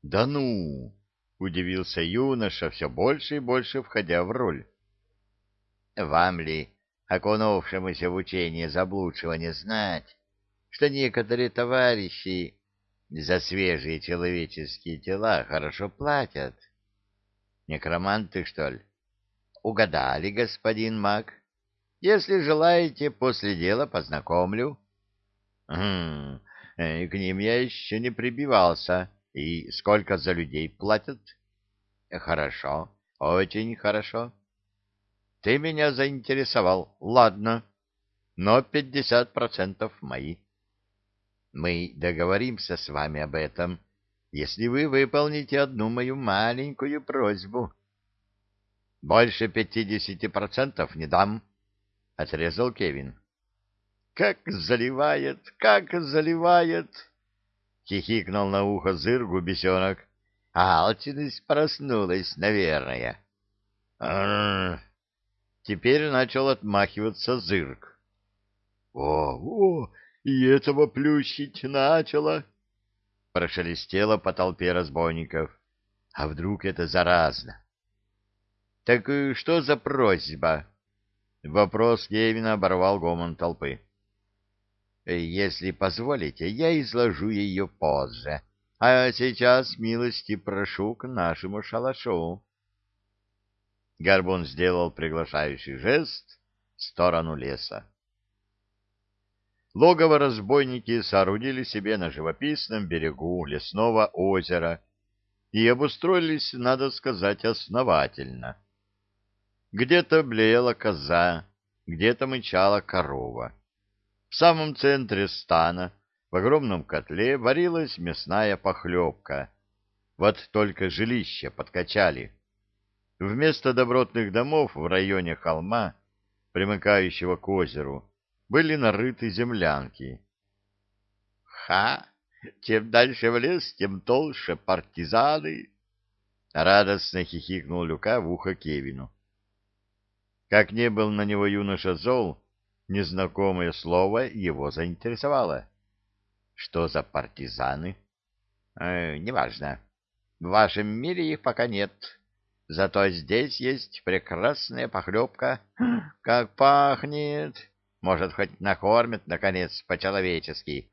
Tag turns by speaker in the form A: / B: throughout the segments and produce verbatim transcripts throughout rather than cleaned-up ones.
A: Да ну! — удивился юноша, все больше и больше входя в роль. — Вам ли, окунувшемуся в учение заблудшего, знать, что некоторые товарищи за свежие человеческие тела хорошо платят? Некроманты, что ли? Угадали, господин маг. Если желаете, после дела познакомлю. Хм, э, к ним я еще не прибивался. И сколько за людей платят? Хорошо, очень хорошо. Ты меня заинтересовал. Ладно, но пятьдесят процентов мои. Мы договоримся с вами об этом, если вы выполните одну мою маленькую просьбу. Больше пятидесяти процентов не дам, — отрезал Кевин. Как заливает, как заливает! — хихикнул на ухо Зыргу бесенок. — Алчность проснулась, наверное. — Теперь начал отмахиваться Зырк. — О, о, и этого плющить начало! — прошелестело по толпе разбойников. — А вдруг это заразно? — Так что за просьба? Вопрос Кевина оборвал гомон толпы. Если позволите, я изложу ее позже. А сейчас милости прошу к нашему шалашу. Горбун сделал приглашающий жест в сторону леса. Логово разбойники соорудили себе на живописном берегу лесного озера и обустроились, надо сказать, основательно. Где-то блеяла коза, где-то мычала корова. В самом центре стана, в огромном котле, варилась мясная похлебка. Вот только жилища подкачали. Вместо добротных домов в районе холма, примыкающего к озеру, были нарыты землянки. «Ха! Чем дальше в лес, тем толще партизаны!» — радостно хихикнул Люка в ухо Кевину. Как не был на него юноша зол, незнакомое слово его заинтересовало. Что за партизаны? Э, неважно. В вашем мире их пока нет. Зато здесь есть прекрасная похлебка. Как пахнет! Может, хоть накормят, наконец, по-человечески.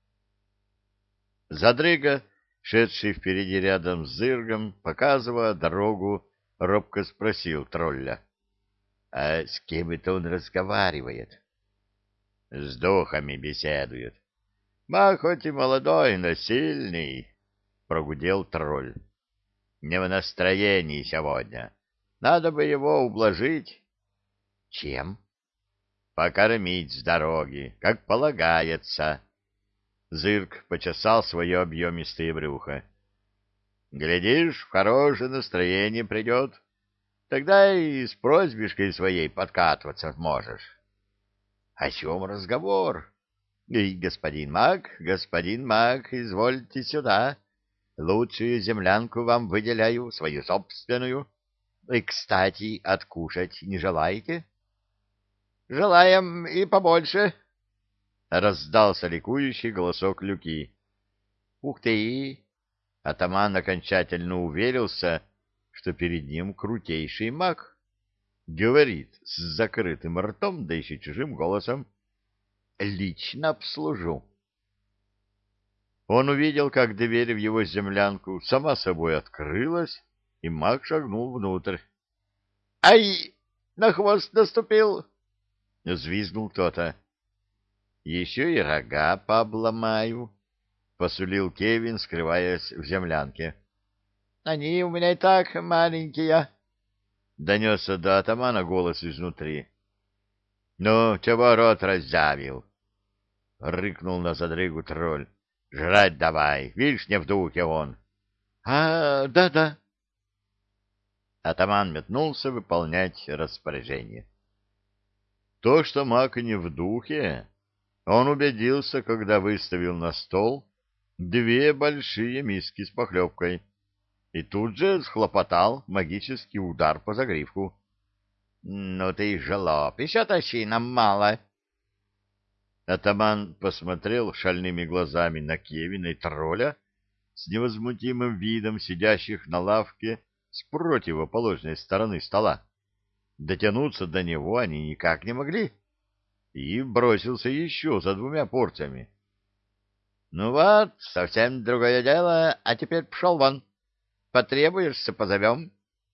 A: Задрыга, шедший впереди рядом с Зыргом, показывая дорогу, робко спросил тролля. — А с кем это он разговаривает? — С духами беседует. — Маг хоть и молодой, но сильный, — прогудел тролль. — Не в настроении сегодня. Надо бы его ублажить. — Чем? — Покормить с дороги, как полагается. Зырк почесал свое объемистое брюхо. — Глядишь, в хорошее настроение придет. Тогда и с просьбишкой своей подкатываться можешь. — О чем разговор? — И, господин маг, господин маг, извольте сюда. Лучшую землянку вам выделяю, свою собственную. И, кстати, откушать не желаете? — Желаем и побольше, — раздался ликующий голосок Люки. — Ух ты! Атаман окончательно уверился, что перед ним крутейший маг. Говорит с закрытым ртом, да еще чужим голосом. Лично обслужу. Он увидел, как дверь в его землянку сама собой открылась, и маг шагнул внутрь. — Ай! На хвост наступил! — взвизгнул кто-то. — Еще и рога пообломаю, — посулил Кевин, скрываясь в землянке. — Они у меня и так маленькие, — донесся до атамана голос изнутри. — Ну, чего рот раззявил? — рыкнул на задрыгу тролль. — Жрать давай, видишь, не в духе он. — А, да-да. Атаман метнулся выполнять распоряжение. То, что маг не в духе, он убедился, когда выставил на стол две большие миски с похлебкой и тут же схлопотал магический удар по загривку. — Ну ты жлоб, еще тащи, нам мало. Атаман посмотрел шальными глазами на Кевина и тролля, с невозмутимым видом сидящих на лавке с противоположной стороны стола. Дотянуться до него они никак не могли. И бросился еще за двумя порциями. — Ну вот, совсем другое дело, а теперь пшел вон. Потребуешься, позовем.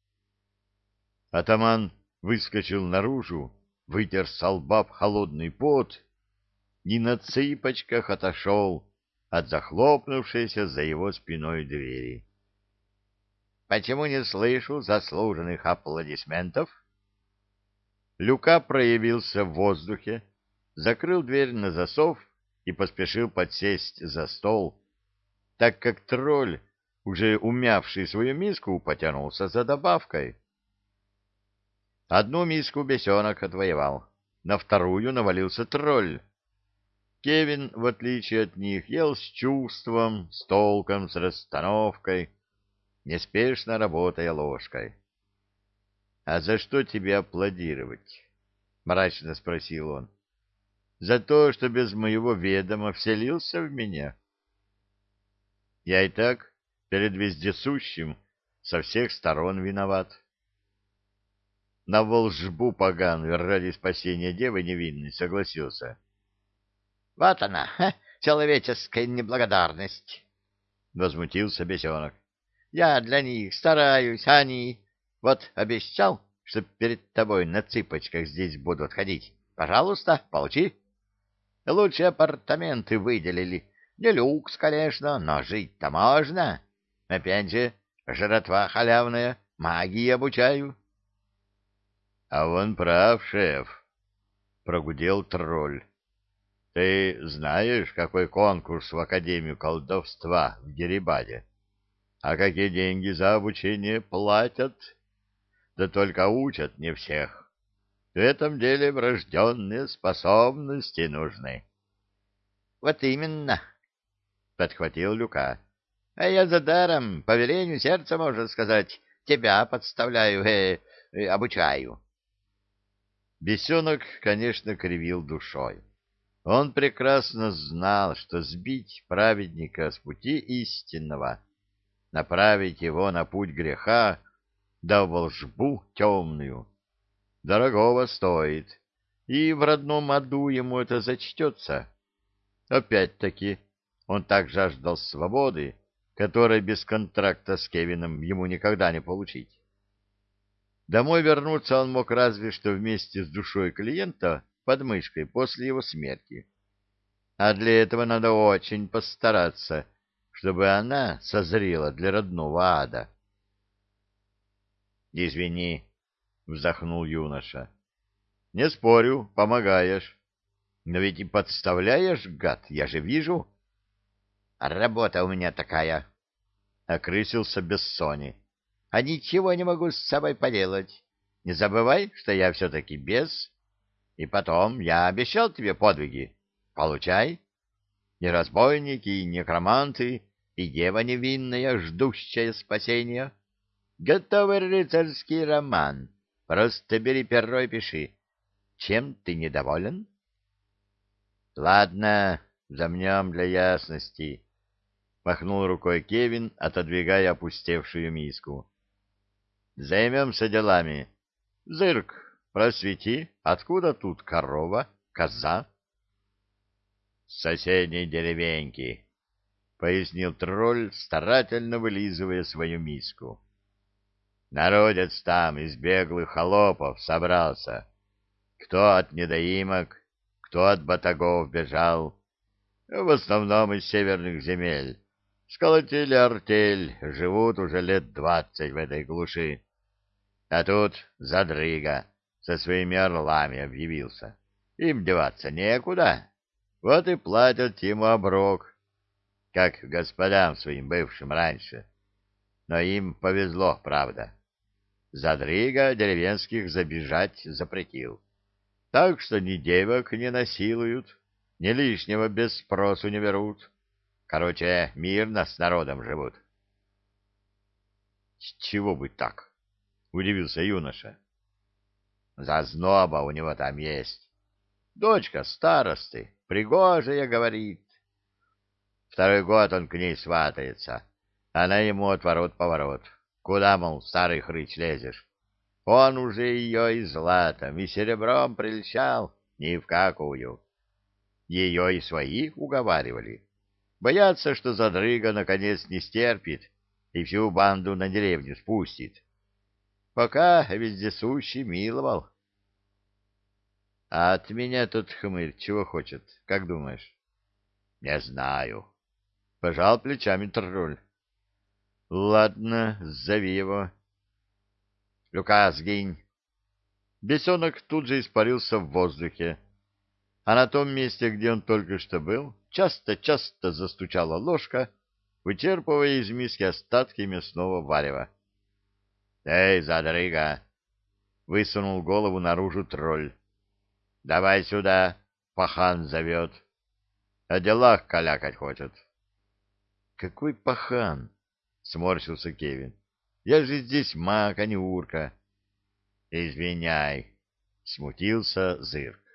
A: Атаман выскочил наружу, вытер со лба холодный пот и на цыпочках отошел от захлопнувшейся за его спиной двери. — Почему не слышу заслуженных аплодисментов? Люка проявился в воздухе, закрыл дверь на засов и поспешил подсесть за стол, так как тролль, уже умявший свою миску, потянулся за добавкой. Одну миску бесенок отвоевал, на вторую навалился тролль. Кевин, в отличие от них, ел с чувством, с толком, с расстановкой, неспешно работая ложкой. — А за что тебе аплодировать? — мрачно спросил он. — За то, что без моего ведома вселился в меня? Я и так перед вездесущим со всех сторон виноват. На волжбу поганую ради спасения девы невинной согласился. — Вот она, ха, человеческая неблагодарность! — возмутился бесенок. — Я для них стараюсь, а они... Вот обещал, что перед тобой на цыпочках здесь будут ходить. Пожалуйста, получи. Лучшие апартаменты выделили. Не люкс, конечно, но жить-то можно. Опять же, жратва халявная, магии обучаю. — А он прав, шеф, — прогудел тролль. — Ты знаешь, какой конкурс в Академию колдовства в Геребаде? А какие деньги за обучение платят? Да только учат не всех. В этом деле врожденные способности нужны. — Вот именно, — подхватил Люка. — А я за даром, по велению сердца, можно сказать, тебя подставляю, э, э, обучаю. Бесенок, конечно, кривил душой. Он прекрасно знал, что сбить праведника с пути истинного, направить его на путь греха, да волжбу темную, дорогого стоит, и в родном аду ему это зачтется. Опять-таки, он так жаждал свободы, которой без контракта с Кевином ему никогда не получить. Домой вернуться он мог разве что вместе с душой клиента под мышкой после его смерти. А для этого надо очень постараться, чтобы она созрела для родного ада. — Извини, — вздохнул юноша. — Не спорю, помогаешь. Но ведь и подставляешь, гад, я же вижу. — Работа у меня такая, — окрысился Бессони. — А ничего не могу с собой поделать. Не забывай, что я все-таки бес. И потом, я обещал тебе подвиги. Получай. И разбойники, и некроманты, и дева невинная, ждущая спасения. Готовый рыцарский роман. Просто бери перо и пиши. Чем ты недоволен? — Ладно, замнем для ясности, — махнул рукой Кевин, отодвигая опустевшую миску. — Займемся делами. Зырк, просвети, откуда тут корова, коза? — С соседней деревеньки, — пояснил тролль, старательно вылизывая свою миску. Народец там из беглых холопов собрался. Кто от недоимок, кто от батагов бежал. В основном из северных земель. Сколотили артель, живут уже лет двадцать в этой глуши. А тут задрыга со своими орлами объявился. Им деваться некуда. Вот и платят ему оброк, как господам своим бывшим раньше. Но им повезло, правда. Задрыга деревенских забежать запретил. Так что ни девок не насилуют, ни лишнего без спросу не берут. Короче, мирно с народом живут. — С чего бы так? — удивился юноша. — Зазноба у него там есть. Дочка старосты, пригожая, говорит. Второй год он к ней сватается. Она ему отворот-поворот. Куда, мол, старый хрыч, лезешь? Он уже ее и златом, и серебром прельщал, ни в какую. Ее и свои уговаривали. Боятся, что задрыга наконец не стерпит и всю банду на деревню спустит. Пока вездесущий миловал. — А от меня тот хмырь чего хочет, как думаешь? — Не знаю. Пожал плечами тролль. — Ладно, зови его. — Люка, сгинь. Бесенок тут же испарился в воздухе, а на том месте, где он только что был, часто-часто застучала ложка, вычерпывая из миски остатки мясного варева. — Эй, задрыга! — высунул голову наружу тролль. — Давай сюда, пахан зовет. О делах калякать хочет. — Какой пахан? — сморщился Кевин. — Я же здесь маг, а не урка. — Извиняй, — смутился Зырк.